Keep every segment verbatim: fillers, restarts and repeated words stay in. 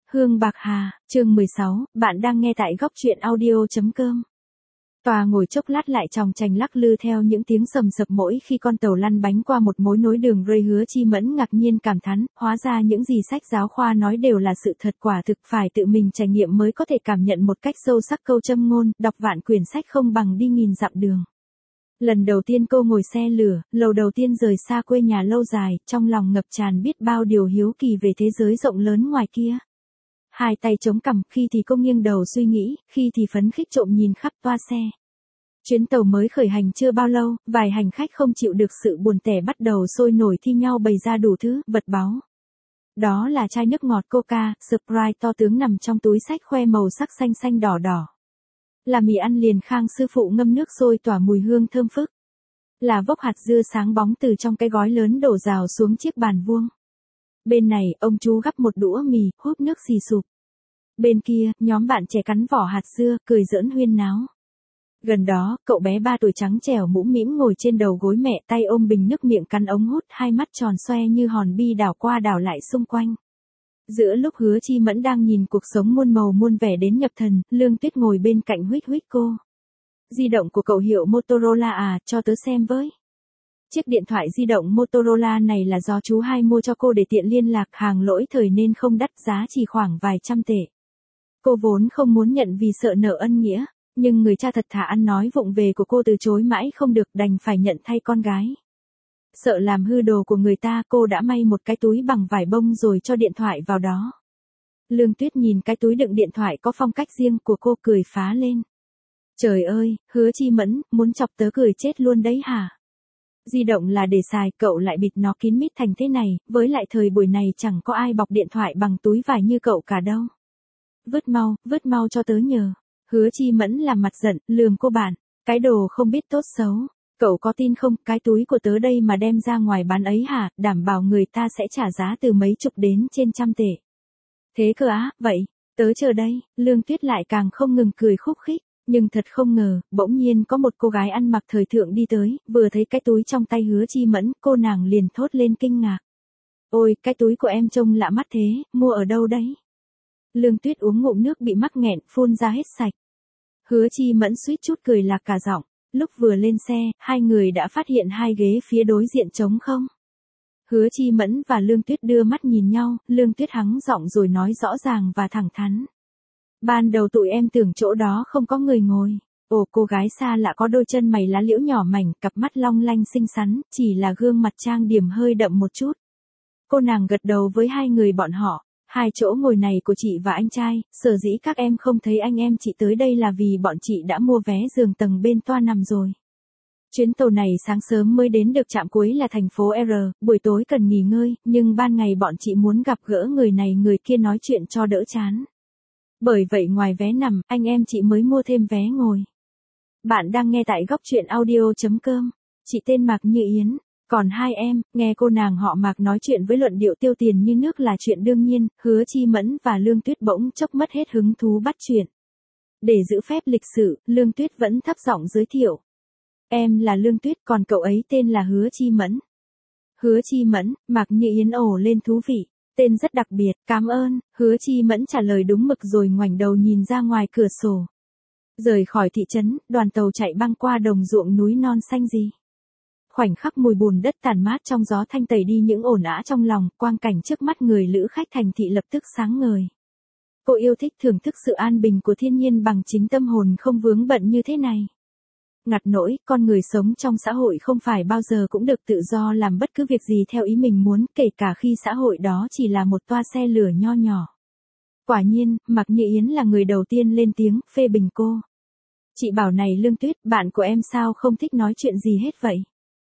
Hương Bạc Hà, chương mười sáu, bạn đang nghe tại góc truyện audio.com. Tòa ngồi chốc lát lại tròng trành lắc lư theo những tiếng sầm sập mỗi khi con tàu lăn bánh qua một mối nối đường ray. Hứa Chi Mẫn ngạc nhiên cảm thán, hóa ra những gì sách giáo khoa nói đều là sự thật, quả thực phải tự mình trải nghiệm mới có thể cảm nhận một cách sâu sắc câu châm ngôn, đọc vạn quyển sách không bằng đi nghìn dặm đường. Lần đầu tiên cô ngồi xe lửa, lần đầu tiên rời xa quê nhà lâu dài, trong lòng ngập tràn biết bao điều hiếu kỳ về thế giới rộng lớn ngoài kia. Hai tay chống cằm, khi thì cô nghiêng đầu suy nghĩ, khi thì phấn khích trộm nhìn khắp toa xe. Chuyến tàu mới khởi hành chưa bao lâu, vài hành khách không chịu được sự buồn tẻ bắt đầu sôi nổi thi nhau bày ra đủ thứ, vật báu. Đó là chai nước ngọt Coca, Sprite to tướng nằm trong túi xách khoe màu sắc xanh xanh đỏ đỏ. Là mì ăn liền Khang sư phụ ngâm nước sôi tỏa mùi hương thơm phức. Là vốc hạt dưa sáng bóng từ trong cái gói lớn đổ rào xuống chiếc bàn vuông. Bên này, ông chú gắp một đũa mì, húp nước xì sụp. Bên kia, nhóm bạn trẻ cắn vỏ hạt dưa, cười giỡn huyên náo. Gần đó, cậu bé ba tuổi trắng trẻo mũm mĩm ngồi trên đầu gối mẹ, tay ôm bình nước, miệng cắn ống hút, hai mắt tròn xoe như hòn bi đảo qua đảo lại xung quanh. Giữa lúc Hứa Chi Mẫn đang nhìn cuộc sống muôn màu muôn vẻ đến nhập thần, Lương Tuyết ngồi bên cạnh huých huých cô. Di động của cậu hiệu Motorola à, cho tớ xem với. Chiếc điện thoại di động Motorola này là do chú hai mua cho cô để tiện liên lạc, hàng lỗi thời nên không đắt, giá chỉ khoảng vài trăm tệ. Cô vốn không muốn nhận vì sợ nợ ân nghĩa, nhưng người cha thật thà ăn nói vụng về của cô từ chối mãi không được, đành phải nhận thay con gái. Sợ làm hư đồ của người ta, cô đã may một cái túi bằng vải bông rồi cho điện thoại vào đó. Lương Tuyết nhìn cái túi đựng điện thoại có phong cách riêng của cô, cười phá lên. Trời ơi, Hứa Chi Mẫn, muốn chọc tớ cười chết luôn đấy hả? Di động là để xài, cậu lại bịt nó kín mít thành thế này, với lại thời buổi này chẳng có ai bọc điện thoại bằng túi vải như cậu cả đâu. Vứt mau, vứt mau cho tớ nhờ. Hứa Chi Mẫn làm mặt giận, lườm cô bạn, cái đồ không biết tốt xấu. Cậu có tin không, cái túi của tớ đây mà đem ra ngoài bán ấy hả, đảm bảo người ta sẽ trả giá từ mấy chục đến trên trăm tệ. Thế cơ á, vậy, tớ chờ đây. Lương Tuyết lại càng không ngừng cười khúc khích. Nhưng thật không ngờ, bỗng nhiên có một cô gái ăn mặc thời thượng đi tới, vừa thấy cái túi trong tay Hứa Chi Mẫn, cô nàng liền thốt lên kinh ngạc. Ôi, cái túi của em trông lạ mắt thế, mua ở đâu đấy? Lương Tuyết uống ngụm nước bị mắc nghẹn, phun ra hết sạch. Hứa Chi Mẫn suýt chút cười lạc cả giọng. Lúc vừa lên xe, hai người đã phát hiện hai ghế phía đối diện trống không. Hứa Chi Mẫn và Lương Tuyết đưa mắt nhìn nhau, Lương Tuyết hắng giọng rồi nói rõ ràng và thẳng thắn. Ban đầu tụi em tưởng chỗ đó không có người ngồi. Ồ, cô gái xa lạ có đôi chân mày lá liễu nhỏ mảnh, cặp mắt long lanh xinh xắn, chỉ là gương mặt trang điểm hơi đậm một chút. Cô nàng gật đầu với hai người bọn họ. Hai chỗ ngồi này của chị và anh trai, sở dĩ các em không thấy anh em chị tới đây là vì bọn chị đã mua vé giường tầng bên toa nằm rồi. Chuyến tàu này sáng sớm mới đến được trạm cuối là thành phố R, buổi tối cần nghỉ ngơi, nhưng ban ngày bọn chị muốn gặp gỡ người này người kia nói chuyện cho đỡ chán. Bởi vậy ngoài vé nằm, anh em chị mới mua thêm vé ngồi. Bạn đang nghe tại góc truyện audio.com. Chị tên Mạc Như Yến, còn hai em, nghe cô nàng họ Mạc nói chuyện với luận điệu tiêu tiền như nước là chuyện đương nhiên, Hứa Chi Mẫn và Lương Tuyết bỗng chốc mất hết hứng thú bắt chuyện. Để giữ phép lịch sự, Lương Tuyết vẫn thấp giọng giới thiệu. Em là Lương Tuyết, còn cậu ấy tên là Hứa Chi Mẫn. Hứa Chi Mẫn, Mạc Như Yến ồ lên thú vị. Tên rất đặc biệt, cảm ơn. Hứa Chi Mẫn trả lời đúng mực rồi ngoảnh đầu nhìn ra ngoài cửa sổ. Rời khỏi thị trấn, đoàn tàu chạy băng qua đồng ruộng núi non xanh gì. Khoảnh khắc mùi bùn đất tàn mát trong gió thanh tẩy đi những ổn ả trong lòng, quang cảnh trước mắt người lữ khách thành thị lập tức sáng ngời. Cô yêu thích thưởng thức sự an bình của thiên nhiên bằng chính tâm hồn không vướng bận như thế này. Ngặt nỗi, con người sống trong xã hội không phải bao giờ cũng được tự do làm bất cứ việc gì theo ý mình muốn, kể cả khi xã hội đó chỉ là một toa xe lửa nho nhỏ. Quả nhiên, Mạc Như Yến là người đầu tiên lên tiếng, phê bình cô. Chị bảo này Lương Tuyết, bạn của em sao không thích nói chuyện gì hết vậy?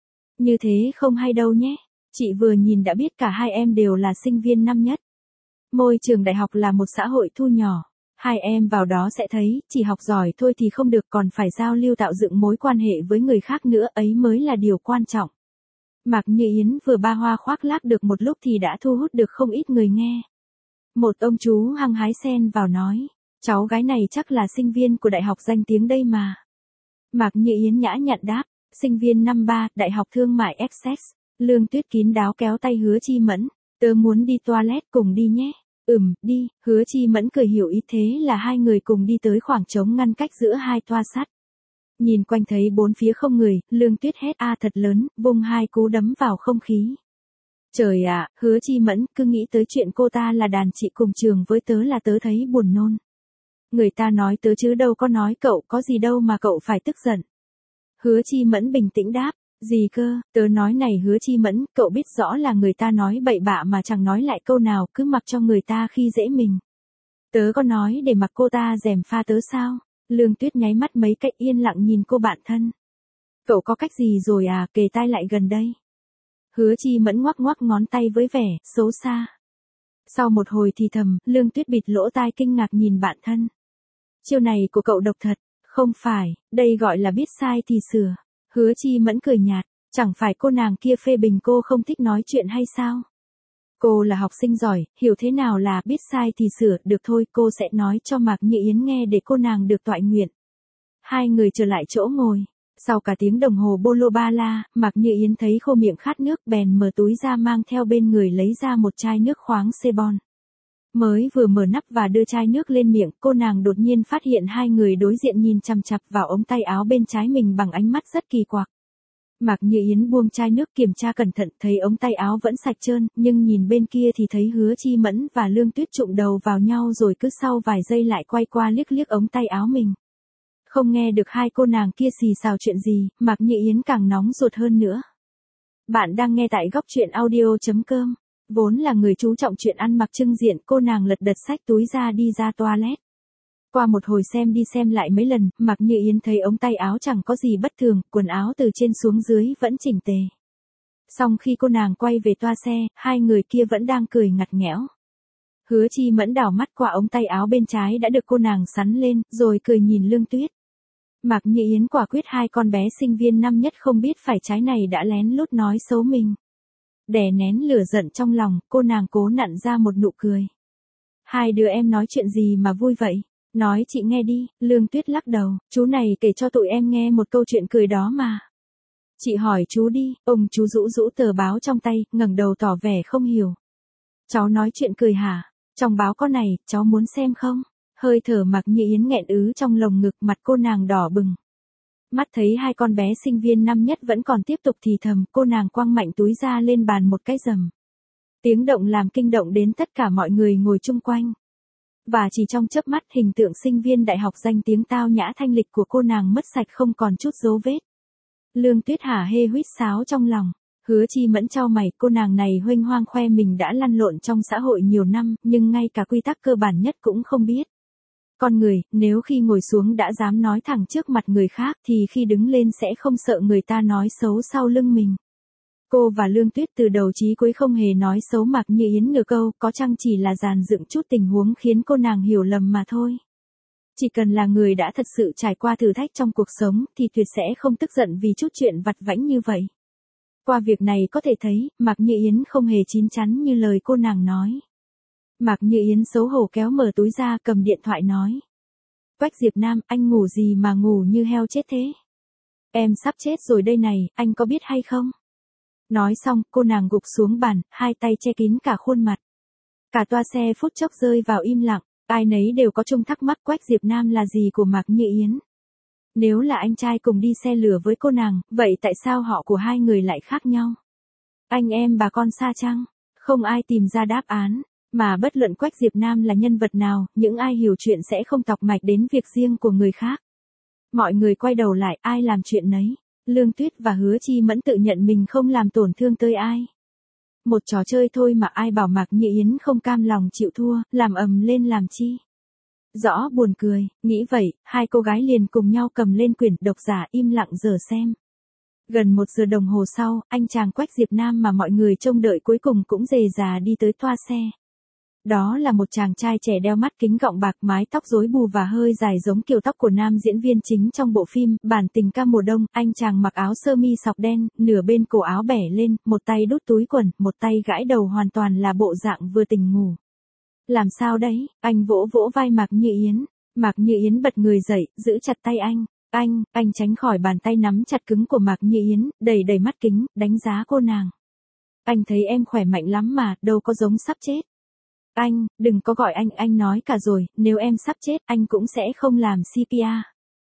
Như thế không hay đâu nhé. Chị vừa nhìn đã biết cả hai em đều là sinh viên năm nhất. Môi trường đại học là một xã hội thu nhỏ. Hai em vào đó sẽ thấy, chỉ học giỏi thôi thì không được, còn phải giao lưu tạo dựng mối quan hệ với người khác nữa, ấy mới là điều quan trọng. Mạc Như Yến vừa ba hoa khoác lác được một lúc thì đã thu hút được không ít người nghe. Một ông chú hăng hái xen vào nói, cháu gái này chắc là sinh viên của đại học danh tiếng đây mà. Mạc Như Yến nhã nhặn đáp, sinh viên năm ba, Đại học Thương mại Essex. Lương Tuyết kín đáo kéo tay Hứa Chi Mẫn, tớ muốn đi toilet cùng đi nhé. Ừm, đi, Hứa Chi Mẫn cười hiểu ý, thế là hai người cùng đi tới khoảng trống ngăn cách giữa hai toa sắt. Nhìn quanh thấy bốn phía không người, Lương Tuyết hét a thật lớn, vung hai cú đấm vào không khí. Trời ạ, Hứa Chi Mẫn, cứ nghĩ tới chuyện cô ta là đàn chị cùng trường với tớ là tớ thấy buồn nôn. Người ta nói tớ chứ đâu có nói cậu, có gì đâu mà cậu phải tức giận. Hứa Chi Mẫn bình tĩnh đáp, gì cơ, tớ nói này Hứa Chi Mẫn, cậu biết rõ là người ta nói bậy bạ mà chẳng nói lại câu nào, cứ mặc cho người ta khi dễ mình. Tớ có nói để mặc cô ta gièm pha tớ sao? Lương Tuyết nháy mắt mấy cách yên lặng nhìn cô bạn thân. Cậu có cách gì rồi à, kề tai lại gần đây. Hứa Chi Mẫn ngoắc ngoắc ngón tay với vẻ xấu xa. Sau một hồi thì thầm, Lương Tuyết bịt lỗ tai kinh ngạc nhìn bạn thân. Chiêu này của cậu độc thật, không phải, đây gọi là biết sai thì sửa. Hứa Chi Mẫn cười nhạt, chẳng phải cô nàng kia phê bình cô không thích nói chuyện hay sao? Cô là học sinh giỏi, hiểu thế nào là biết sai thì sửa, được thôi, cô sẽ nói cho Mạc Như Yến nghe để cô nàng được toại nguyện. Hai người trở lại chỗ ngồi. Sau cả tiếng đồng hồ bô lô ba la, Mạc Như Yến thấy khô miệng khát nước bèn mở túi ra mang theo bên người lấy ra một chai nước khoáng Sebon. Mới vừa mở nắp và đưa chai nước lên miệng, cô nàng đột nhiên phát hiện hai người đối diện nhìn chằm chằm vào ống tay áo bên trái mình bằng ánh mắt rất kỳ quặc. Mạc Như Yến buông chai nước kiểm tra cẩn thận, thấy ống tay áo vẫn sạch trơn, nhưng nhìn bên kia thì thấy Hứa Chi Mẫn và Lương Tuyết chụm đầu vào nhau rồi cứ sau vài giây lại quay qua liếc liếc ống tay áo mình. Không nghe được hai cô nàng kia xì xào chuyện gì, Mạc Như Yến càng nóng ruột hơn nữa. Bạn đang nghe tại góc truyện audio chấm com. Vốn là người chú trọng chuyện ăn mặc trưng diện, cô nàng lật đật xách túi ra đi ra toilet. Qua một hồi xem đi xem lại mấy lần, Mạc Như Yến thấy ống tay áo chẳng có gì bất thường, quần áo từ trên xuống dưới vẫn chỉnh tề. Xong khi cô nàng quay về toa xe, hai người kia vẫn đang cười ngặt nghẽo. Hứa Chi Mẫn đảo mắt qua ống tay áo bên trái đã được cô nàng sắn lên, rồi cười nhìn Lương Tuyết. Mạc Như Yến quả quyết hai con bé sinh viên năm nhất không biết phải trái này đã lén lút nói xấu mình. Đè nén lửa giận trong lòng, cô nàng cố nặn ra một nụ cười. Hai đứa em nói chuyện gì mà vui vậy? Nói chị nghe đi, Lương Tuyết lắc đầu, chú này kể cho tụi em nghe một câu chuyện cười đó mà. Chị hỏi chú đi, ông chú rũ rũ tờ báo trong tay, ngẩng đầu tỏ vẻ không hiểu. Cháu nói chuyện cười hả? Trong báo có này, cháu muốn xem không? Hơi thở Mạc Như Yến nghẹn ứ trong lồng ngực, mặt cô nàng đỏ bừng. Mắt thấy hai con bé sinh viên năm nhất vẫn còn tiếp tục thì thầm, cô nàng quăng mạnh túi ra lên bàn một cái rầm. Tiếng động làm kinh động đến tất cả mọi người ngồi chung quanh. Và chỉ trong chớp mắt, hình tượng sinh viên đại học danh tiếng tao nhã thanh lịch của cô nàng mất sạch không còn chút dấu vết. Lương Tuyết hả hê huýt sáo trong lòng. Hứa Chi Mẫn chau mày, cô nàng này huênh hoang khoe mình đã lăn lộn trong xã hội nhiều năm, nhưng ngay cả quy tắc cơ bản nhất cũng không biết. Con người, nếu khi ngồi xuống đã dám nói thẳng trước mặt người khác thì khi đứng lên sẽ không sợ người ta nói xấu sau lưng mình. Cô và Lương Tuyết từ đầu chí cuối không hề nói xấu Mạc Như Yến nửa câu, có chăng chỉ là dàn dựng chút tình huống khiến cô nàng hiểu lầm mà thôi. Chỉ cần là người đã thật sự trải qua thử thách trong cuộc sống thì tuyệt sẽ không tức giận vì chút chuyện vặt vãnh như vậy. Qua việc này có thể thấy, Mạc Như Yến không hề chín chắn như lời cô nàng nói. Mạc Như Yến xấu hổ kéo mở túi ra, cầm điện thoại nói. Quách Diệp Nam, anh ngủ gì mà ngủ như heo chết thế? Em sắp chết rồi đây này, anh có biết hay không? Nói xong, cô nàng gục xuống bàn, hai tay che kín cả khuôn mặt. Cả toa xe phút chốc rơi vào im lặng, ai nấy đều có chung thắc mắc Quách Diệp Nam là gì của Mạc Như Yến. Nếu là anh trai cùng đi xe lửa với cô nàng, vậy tại sao họ của hai người lại khác nhau? Anh em bà con xa chăng? Không ai tìm ra đáp án. Mà bất luận Quách Diệp Nam là nhân vật nào, những ai hiểu chuyện sẽ không tọc mạch đến việc riêng của người khác. Mọi người quay đầu lại, ai làm chuyện nấy. Lương Tuyết và Hứa Chi Mẫn tự nhận mình không làm tổn thương tới ai. Một trò chơi thôi mà ai bảo Mạc Như Yến không cam lòng chịu thua, làm ầm lên làm chi. Rõ buồn cười, nghĩ vậy, hai cô gái liền cùng nhau cầm lên quyển độc giả im lặng dở xem. Gần một giờ đồng hồ sau, anh chàng Quách Diệp Nam mà mọi người trông đợi cuối cùng cũng rề rà đi tới toa xe. Đó là một chàng trai trẻ đeo mắt kính gọng bạc, mái tóc rối bù và hơi dài giống kiểu tóc của nam diễn viên chính trong bộ phim Bản tình ca mùa đông. Anh chàng mặc áo sơ mi sọc đen, nửa bên cổ áo bẻ lên, một tay đút túi quần, một tay gãi đầu, hoàn toàn là bộ dạng vừa tỉnh ngủ. Làm sao đấy? Anh vỗ vỗ vai Mạc Như Yến. Mạc Như Yến bật người dậy, giữ chặt tay anh. Anh, anh tránh khỏi bàn tay nắm chặt cứng của Mạc Như Yến, đầy đầy mắt kính, đánh giá cô nàng. Anh thấy em khỏe mạnh lắm mà, đâu có giống sắp chết. Anh, đừng có gọi anh, anh nói cả rồi, nếu em sắp chết, anh cũng sẽ không làm xê pê rờ.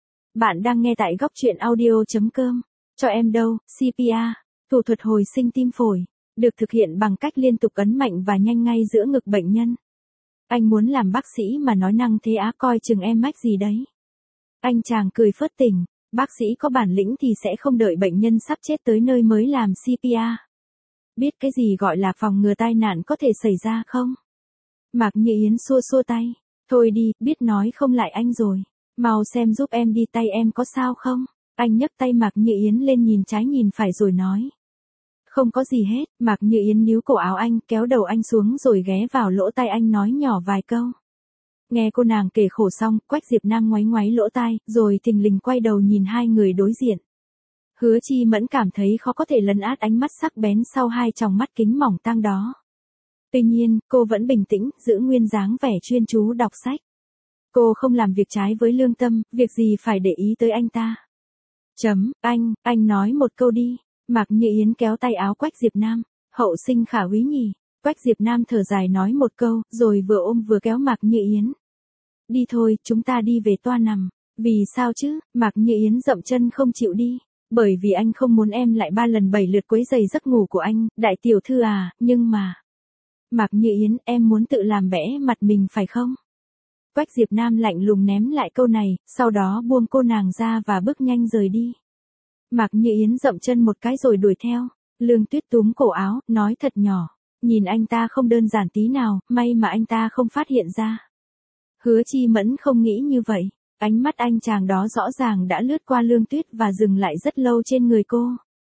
Bạn đang nghe tại góc truyện audio.com. Cho em đâu, xê pê rờ, thủ thuật hồi sinh tim phổi, được thực hiện bằng cách liên tục ấn mạnh và nhanh ngay giữa ngực bệnh nhân. Anh muốn làm bác sĩ mà nói năng thế á, coi chừng em mách gì đấy. Anh chàng cười phớt tình, bác sĩ có bản lĩnh thì sẽ không đợi bệnh nhân sắp chết tới nơi mới làm xê pê rờ. Biết cái gì gọi là phòng ngừa tai nạn có thể xảy ra không? Mạc Như Yến xua xua tay. Thôi đi, biết nói không lại anh rồi. Mau xem giúp em đi, tay em có sao không? Anh nhấc tay Mạc Như Yến lên nhìn trái nhìn phải rồi nói. Không có gì hết. Mạc Như Yến níu cổ áo anh, kéo đầu anh xuống rồi ghé vào lỗ tai anh nói nhỏ vài câu. Nghe cô nàng kể khổ xong, Quách Diệp Nam ngoáy ngoáy lỗ tai, rồi thình lình quay đầu nhìn hai người đối diện. Hứa Chi Mẫn cảm thấy khó có thể lấn át ánh mắt sắc bén sau hai tròng mắt kính mỏng tang đó. Tuy nhiên, cô vẫn bình tĩnh, giữ nguyên dáng vẻ chuyên chú đọc sách. Cô không làm việc trái với lương tâm, việc gì phải để ý tới anh ta. Chấm, anh, anh nói một câu đi. Mạc Như Yến kéo tay áo Quách Diệp Nam. Hậu sinh khả úy nhỉ. Quách Diệp Nam thở dài nói một câu, rồi vừa ôm vừa kéo Mạc Như Yến. Đi thôi, chúng ta đi về toa nằm. Vì sao chứ? Mạc Như Yến dậm chân không chịu đi. Bởi vì anh không muốn em lại ba lần bảy lượt quấy rầy giấc ngủ của anh, đại tiểu thư à, nhưng mà... Mạc Như Yến, em muốn tự làm bẽ mặt mình phải không? Quách Diệp Nam lạnh lùng ném lại câu này, sau đó buông cô nàng ra và bước nhanh rời đi. Mạc Như Yến dậm chân một cái rồi đuổi theo. Lương Tuyết túm cổ áo, nói thật nhỏ. Nhìn anh ta không đơn giản tí nào, may mà anh ta không phát hiện ra. Hứa Chi Mẫn không nghĩ như vậy. Ánh mắt anh chàng đó rõ ràng đã lướt qua Lương Tuyết và dừng lại rất lâu trên người cô.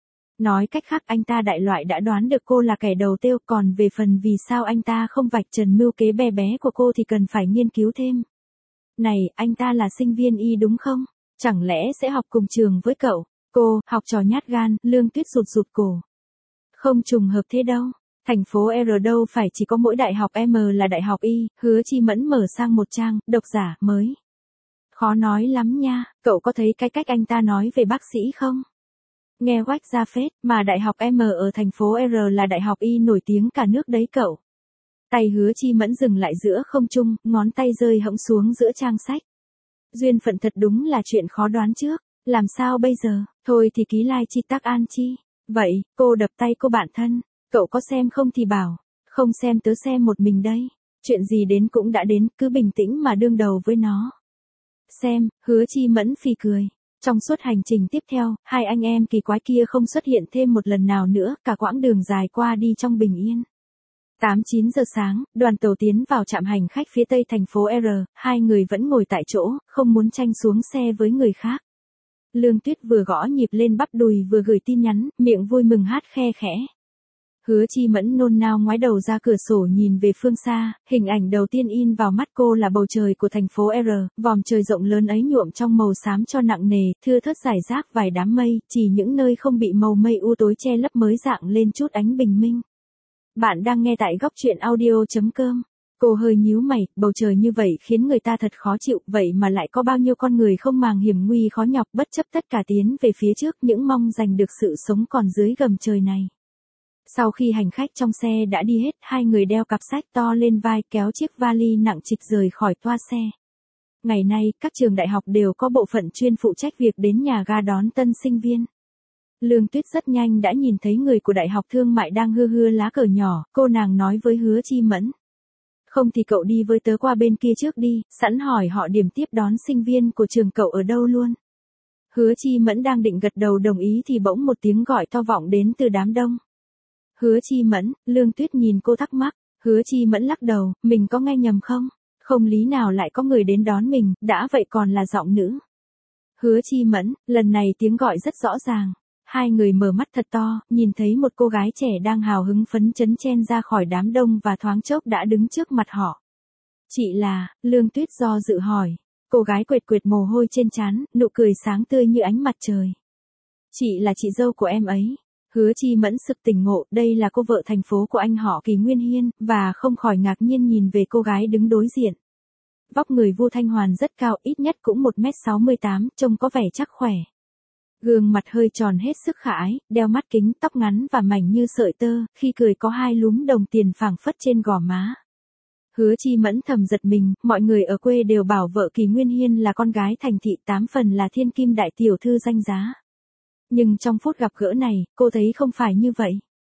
Nói cách khác anh ta đại loại đã đoán được cô là kẻ đầu tiêu, còn về phần vì sao anh ta không vạch trần mưu kế bé bé của cô thì cần phải nghiên cứu thêm. Này, anh ta là sinh viên y đúng không? Chẳng lẽ sẽ học cùng trường với cậu? Cô, học trò nhát gan, Lương Tuyết rụt rụt cổ. Không trùng hợp thế đâu. Thành phố R đâu phải chỉ có mỗi đại học M là đại học Y, Hứa Chi Mẫn mở sang một trang, độc giả, mới. Khó nói lắm nha, cậu có thấy cái cách anh ta nói về bác sĩ không? Nghe oách ra phết, mà đại học M ở thành phố R là đại học Y nổi tiếng cả nước đấy cậu. Tay Hứa Chi Mẫn dừng lại giữa không trung, ngón tay rơi hẫng xuống giữa trang sách. Duyên phận thật đúng là chuyện khó đoán trước, làm sao bây giờ, thôi thì ký lai chi tác an chi. Vậy, cô đập tay cô bạn thân, cậu có xem không thì bảo, không xem tớ xem một mình đây. Chuyện gì đến cũng đã đến, cứ bình tĩnh mà đương đầu với nó. Xem, Hứa Chi Mẫn phì cười. Trong suốt hành trình tiếp theo, hai anh em kỳ quái kia không xuất hiện thêm một lần nào nữa, cả quãng đường dài qua đi trong bình yên. tám chín giờ sáng, đoàn tàu tiến vào trạm hành khách phía tây thành phố R, hai người vẫn ngồi tại chỗ, không muốn tranh xuống xe với người khác. Lương Tuyết vừa gõ nhịp lên bắp đùi vừa gửi tin nhắn, miệng vui mừng hát khe khẽ. Hứa Chi Mẫn nôn nao ngoái đầu ra cửa sổ nhìn về phương xa, hình ảnh đầu tiên in vào mắt cô là bầu trời của thành phố R, vòm trời rộng lớn ấy nhuộm trong màu xám cho nặng nề, thưa thớt rải rác vài đám mây, chỉ những nơi không bị màu mây u tối che lấp mới rạng lên chút ánh bình minh. Bạn đang nghe tại góc truyện audio.com. Cô hơi nhíu mày, bầu trời như vậy khiến người ta thật khó chịu, vậy mà lại có bao nhiêu con người không màng hiểm nguy khó nhọc bất chấp tất cả tiến về phía trước những mong giành được sự sống còn dưới gầm trời này. Sau khi hành khách trong xe đã đi hết, hai người đeo cặp sách to lên vai kéo chiếc vali nặng trịch rời khỏi toa xe. Ngày nay, các trường đại học đều có bộ phận chuyên phụ trách việc đến nhà ga đón tân sinh viên. Lương Tuyết rất nhanh đã nhìn thấy người của Đại học Thương mại đang hưa hưa lá cờ nhỏ, cô nàng nói với Hứa Chi Mẫn. Không thì cậu đi với tớ qua bên kia trước đi, sẵn hỏi họ điểm tiếp đón sinh viên của trường cậu ở đâu luôn. Hứa Chi Mẫn đang định gật đầu đồng ý thì bỗng một tiếng gọi to vọng đến từ đám đông. Hứa Chi Mẫn, Lương Tuyết nhìn cô thắc mắc, Hứa Chi Mẫn lắc đầu, mình có nghe nhầm không? Không lý nào lại có người đến đón mình, đã vậy còn là giọng nữ. Hứa Chi Mẫn, lần này tiếng gọi rất rõ ràng. Hai người mở mắt thật to, nhìn thấy một cô gái trẻ đang hào hứng phấn chấn chen ra khỏi đám đông và thoáng chốc đã đứng trước mặt họ. Chị là, Lương Tuyết do dự hỏi. Cô gái quệt quệt mồ hôi trên trán, nụ cười sáng tươi như ánh mặt trời. Chị là chị dâu của em ấy. Hứa Chi Mẫn sực tỉnh ngộ, đây là cô vợ thành phố của anh họ Kỳ Nguyên Hiên, và không khỏi ngạc nhiên nhìn về cô gái đứng đối diện. Vóc người Vu Thanh Hoàn rất cao, ít nhất cũng một mét sáu mươi tám, trông có vẻ chắc khỏe. Gương mặt hơi tròn hết sức khả ái, đeo mắt kính, tóc ngắn và mảnh như sợi tơ, khi cười có hai lúm đồng tiền phảng phất trên gò má. Hứa Chi Mẫn thầm giật mình, mọi người ở quê đều bảo vợ Kỳ Nguyên Hiên là con gái thành thị, tám phần là thiên kim đại tiểu thư danh giá. Nhưng trong phút gặp gỡ này, cô thấy không phải như vậy.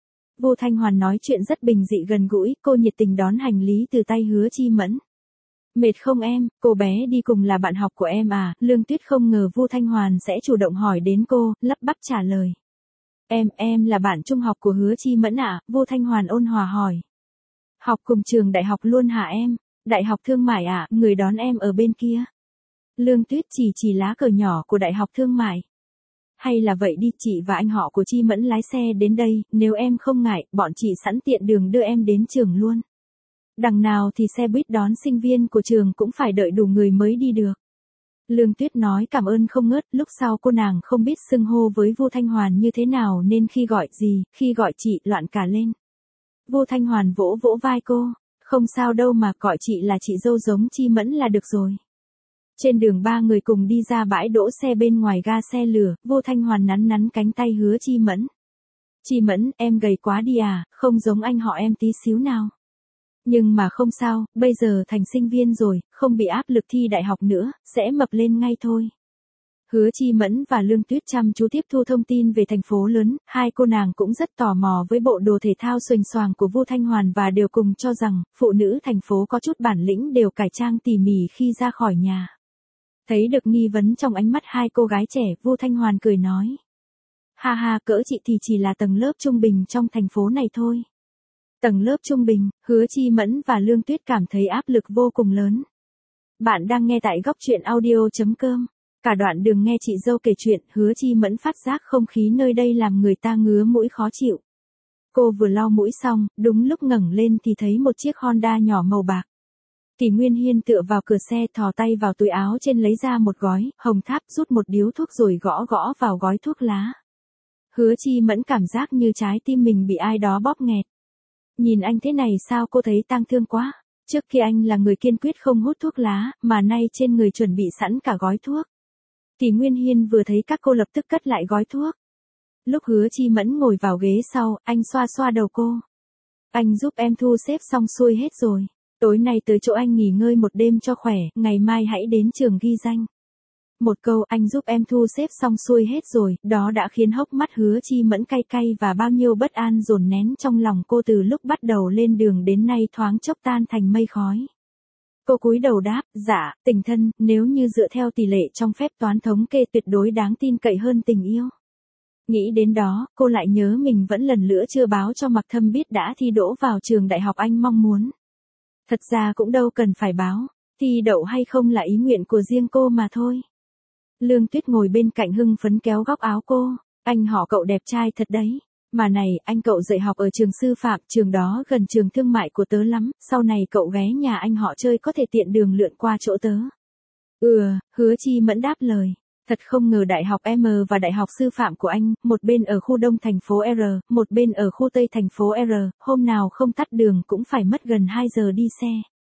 Vu Thanh Hoàn nói chuyện rất bình dị gần gũi, cô nhiệt tình đón hành lý từ tay Hứa Chi Mẫn. Mệt không em, cô bé đi cùng là bạn học của em à? Lương Tuyết không ngờ Vu Thanh Hoàn sẽ chủ động hỏi đến cô, lắp bắp trả lời. Em, em là bạn trung học của Hứa Chi Mẫn ạ, à? Vu Thanh Hoàn ôn hòa hỏi. Học cùng trường đại học luôn hả em? Đại học Thương mại à, người đón em ở bên kia. Lương Tuyết chỉ chỉ lá cờ nhỏ của Đại học Thương mại. Hay là vậy đi, chị và anh họ của Chi Mẫn lái xe đến đây, nếu em không ngại, bọn chị sẵn tiện đường đưa em đến trường luôn. Đằng nào thì xe buýt đón sinh viên của trường cũng phải đợi đủ người mới đi được. Lương Tuyết nói cảm ơn không ngớt, lúc sau cô nàng không biết xưng hô với Vu Thanh Hoàn như thế nào nên khi gọi gì, khi gọi chị loạn cả lên. Vu Thanh Hoàn vỗ vỗ vai cô, không sao đâu mà, gọi chị là chị dâu giống Chi Mẫn là được rồi. Trên đường ba người cùng đi ra bãi đỗ xe bên ngoài ga xe lửa, Vu Thanh Hoàn nắn nắn cánh tay Hứa Chi Mẫn. Chi Mẫn, em gầy quá đi à, không giống anh họ em tí xíu nào. Nhưng mà không sao, bây giờ thành sinh viên rồi, không bị áp lực thi đại học nữa, sẽ mập lên ngay thôi. Hứa Chi Mẫn và Lương Tuyết chăm chú tiếp thu thông tin về thành phố lớn, hai cô nàng cũng rất tò mò với bộ đồ thể thao xuềnh xoàng của Vu Thanh Hoàn và đều cùng cho rằng, phụ nữ thành phố có chút bản lĩnh đều cải trang tỉ mỉ khi ra khỏi nhà. Thấy được nghi vấn trong ánh mắt hai cô gái trẻ, Vu Thanh Hoàn cười nói. Ha ha, cỡ chị thì chỉ là tầng lớp trung bình trong thành phố này thôi. Tầng lớp trung bình, Hứa Chi Mẫn và Lương Tuyết cảm thấy áp lực vô cùng lớn. Bạn đang nghe tại góc truyện audio chấm com. Cả đoạn đường nghe chị dâu kể chuyện, Hứa Chi Mẫn phát giác không khí nơi đây làm người ta ngứa mũi khó chịu. Cô vừa lau mũi xong, đúng lúc ngẩng lên thì thấy một chiếc Honda nhỏ màu bạc. Kỳ Nguyên Hiên tựa vào cửa xe, thò tay vào túi áo trên lấy ra một gói hồng tháp, rút một điếu thuốc rồi gõ gõ vào gói thuốc lá. Hứa Chi Mẫn cảm giác như trái tim mình bị ai đó bóp nghẹt. Nhìn anh thế này sao cô thấy tang thương quá. Trước kia anh là người kiên quyết không hút thuốc lá, mà nay trên người chuẩn bị sẵn cả gói thuốc. Kỳ Nguyên Hiên vừa thấy các cô lập tức cất lại gói thuốc. Lúc Hứa Chi Mẫn ngồi vào ghế sau, anh xoa xoa đầu cô. Anh giúp em thu xếp xong xuôi hết rồi. Tối nay tới chỗ anh nghỉ ngơi một đêm cho khỏe, ngày mai hãy đến trường ghi danh. Một câu anh giúp em thu xếp xong xuôi hết rồi, đó đã khiến hốc mắt Hứa Chi Mẫn cay cay và bao nhiêu bất an dồn nén trong lòng cô từ lúc bắt đầu lên đường đến nay thoáng chốc tan thành mây khói. Cô cúi đầu đáp, dạ, tình thân, nếu như dựa theo tỷ lệ trong phép toán thống kê tuyệt đối đáng tin cậy hơn tình yêu. Nghĩ đến đó, cô lại nhớ mình vẫn lần nữa chưa báo cho Mạc Thâm biết đã thi đỗ vào trường đại học anh mong muốn. Thật ra cũng đâu cần phải báo, thi đậu hay không là ý nguyện của riêng cô mà thôi. Lương Tuyết ngồi bên cạnh hưng phấn kéo góc áo cô, anh họ cậu đẹp trai thật đấy. Mà này, anh cậu dạy học ở trường sư phạm, trường đó gần trường thương mại của tớ lắm, sau này cậu ghé nhà anh họ chơi có thể tiện đường lượn qua chỗ tớ. Ừ, Hứa Chi Mẫn đáp lời. Thật không ngờ đại học M và đại học sư phạm của anh, một bên ở khu đông thành phố R, một bên ở khu tây thành phố R, hôm nào không tắt đường cũng phải mất gần hai giờ đi xe.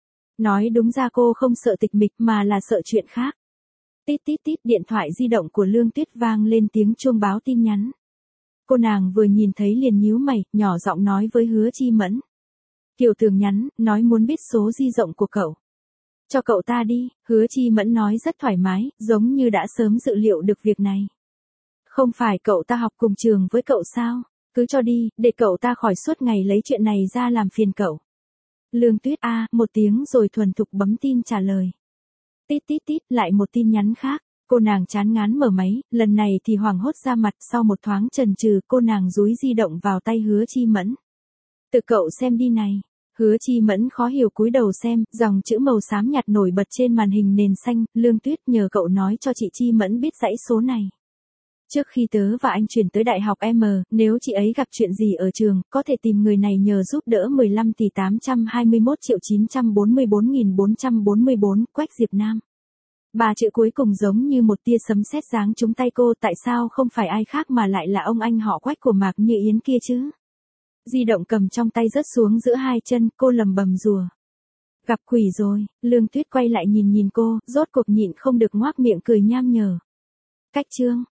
Nói đúng ra cô không sợ tịch mịch mà là sợ chuyện khác. Tít tít tít, điện thoại di động của Lương Tuyết vang lên tiếng chuông báo tin nhắn. Cô nàng vừa nhìn thấy liền nhíu mày, nhỏ giọng nói với Hứa Chi Mẫn. Kiều Tường nhắn, nói muốn biết số di động của cậu. Cho cậu ta đi, Hứa Chi Mẫn nói rất thoải mái, giống như đã sớm dự liệu được việc này. Không phải cậu ta học cùng trường với cậu sao? Cứ cho đi, để cậu ta khỏi suốt ngày lấy chuyện này ra làm phiền cậu. Lương Tuyết a, một tiếng rồi thuần thục bấm tin trả lời. Tít tít tít, lại một tin nhắn khác. Cô nàng chán ngán mở máy, lần này thì hoảng hốt ra mặt, sau một thoáng chần chừ, cô nàng dúi di động vào tay Hứa Chi Mẫn. Tự cậu xem đi này. Hứa Chi Mẫn khó hiểu cúi đầu xem, dòng chữ màu xám nhạt nổi bật trên màn hình nền xanh, Lương Tuyết nhờ cậu nói cho chị Chi Mẫn biết dãy số này. Trước khi tớ và anh chuyển tới đại học M, nếu chị ấy gặp chuyện gì ở trường, có thể tìm người này nhờ giúp đỡ mười lăm tỷ tám trăm hai mươi mốt triệu chín trăm bốn mươi bốn nghìn bốn trăm bốn mươi bốn, Quách Diệp Nam. Ba chữ cuối cùng giống như một tia sấm sét giáng trúng tay cô, tại sao không phải ai khác mà lại là ông anh họ Quách của Mạc Như Yến kia chứ? Di động cầm trong tay rớt xuống giữa hai chân, cô lầm bầm rùa. Gặp quỷ rồi, Lương Tuyết quay lại nhìn nhìn cô, rốt cuộc nhịn không được ngoác miệng cười nham nhở. Cách chương.